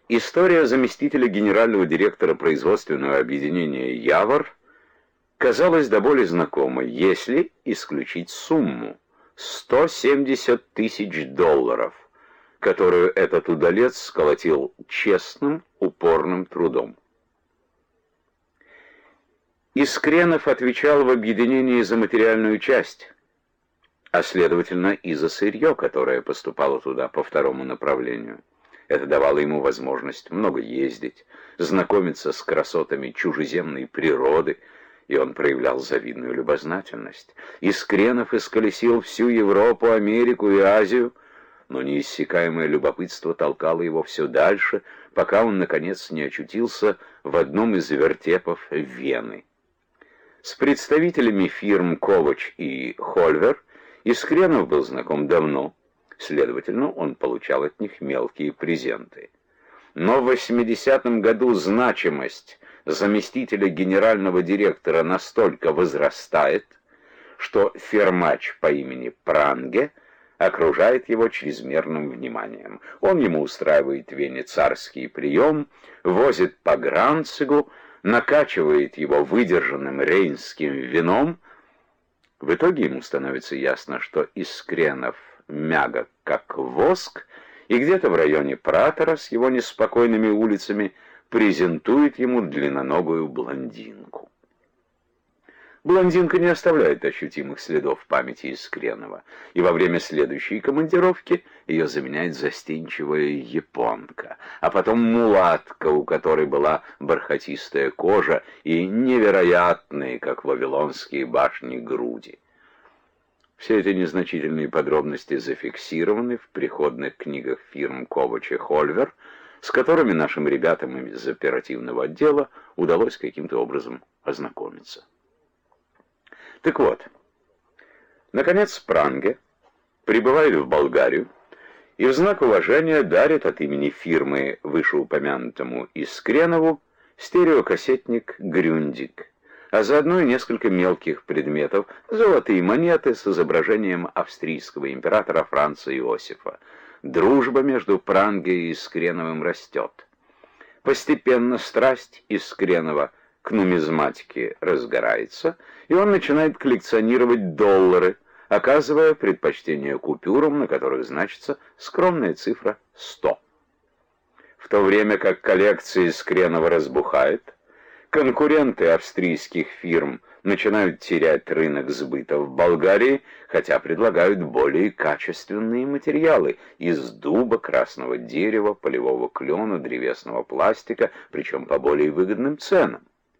История заместителя генерального директора производственного объединения «Явор» казалась до боли знакомой, если исключить сумму — $170 000, которую этот удалец сколотил честным, упорным трудом. Искренов отвечал в объединении за материальную часть, а следовательно и за сырье, которое поступало туда по второму направлению. Это давало ему возможность много ездить, знакомиться с красотами чужеземной природы, и он проявлял завидную любознательность. Искренов исколесил всю Европу, Америку и Азию, но неиссякаемое любопытство толкало его все дальше, пока он, наконец, не очутился в одном из вертепов Вены. С представителями фирм «Ковач» и «Хольвер» Искренов был знаком давно, следовательно, он получал от них мелкие презенты. Но в 80-м году значимость заместителя генерального директора настолько возрастает, что фермач по имени Пранге окружает его чрезмерным вниманием. Он ему устраивает в Вене царский прием, возит по Гранцигу, накачивает его выдержанным рейнским вином. В итоге ему становится ясно, что Искренов мягок, как воск, и где-то в районе Пратора с его неспокойными улицами презентует ему длинноногую блондинку. Блондинка не оставляет ощутимых следов в памяти Искренова, и во время следующей командировки ее заменяет застенчивая японка, а потом мулатка, у которой была бархатистая кожа и невероятные, как вавилонские башни, груди. Все эти незначительные подробности зафиксированы в приходных книгах фирм «Ковач» и «Хольвер», с которыми нашим ребятам из оперативного отдела удалось каким-то образом ознакомиться. Так вот, наконец Пранге прибывает в Болгарию и в знак уважения дарит от имени фирмы вышеупомянутому Искренову стереокассетник «Грюндик», а заодно и несколько мелких предметов, золотые монеты с изображением австрийского императора Франца Иосифа. Дружба между Пранге и Искреновым растет. Постепенно страсть Искренова к нумизматике разгорается, и он начинает коллекционировать доллары, оказывая предпочтение купюрам, на которых значится скромная цифра 100. В то время как коллекция Искренова разбухает, конкуренты австрийских фирм начинают терять рынок сбыта в Болгарии, хотя предлагают более качественные материалы из дуба, красного дерева, полевого клена, древесного пластика, причем по более выгодным ценам.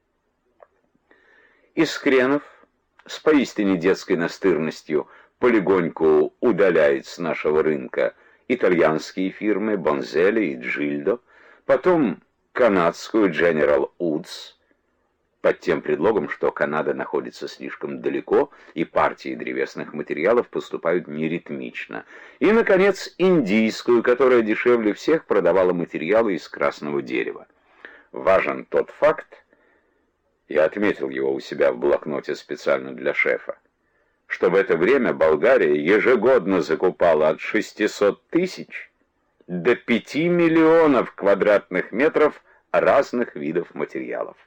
Искренов с поистине детской настырностью полегоньку удаляет с нашего рынка итальянские фирмы Бонзелли и Джильдо, потом канадскую General Woods, под тем предлогом, что Канада находится слишком далеко, и партии древесных материалов поступают неритмично, и, наконец, индийскую, которая дешевле всех продавала материалы из красного дерева. Важен тот факт, я отметил его у себя в блокноте специально для шефа, что в это время Болгария ежегодно закупала от 600 000 до 5 миллионов квадратных метров разных видов материалов.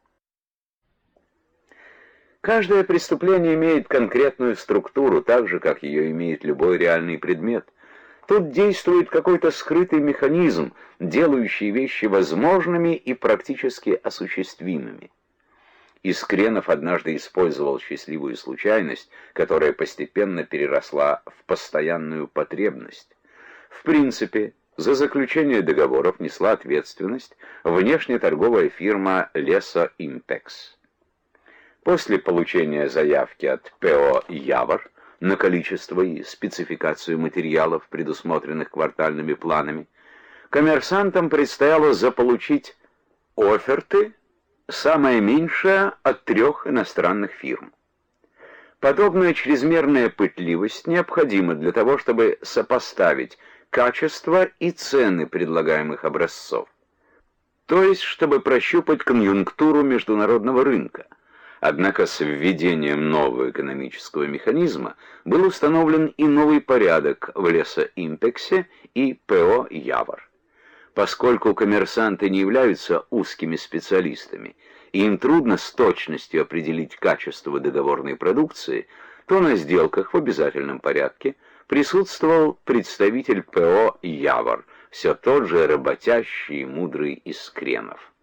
Каждое преступление имеет конкретную структуру, так же, как ее имеет любой реальный предмет. Тут действует какой-то скрытый механизм, делающий вещи возможными и практически осуществимыми. Искренов однажды использовал счастливую случайность, которая постепенно переросла в постоянную потребность. В принципе, за заключение договоров несла ответственность внешнеторговая фирма «Лесо Импекс». После получения заявки от ПО «Явор» на количество и спецификацию материалов, предусмотренных квартальными планами, коммерсантам предстояло заполучить оферты, самое меньшее, от 3 иностранных фирм. Подобная чрезмерная пытливость необходима для того, чтобы сопоставить качество и цены предлагаемых образцов, то есть чтобы прощупать конъюнктуру международного рынка. Однако с введением нового экономического механизма был установлен и новый порядок в Лесоимпексе и ПО «Явор». Поскольку коммерсанты не являются узкими специалистами, и им трудно с точностью определить качество договорной продукции, то на сделках в обязательном порядке присутствовал представитель ПО «Явор», все тот же работящий и мудрый Искренов.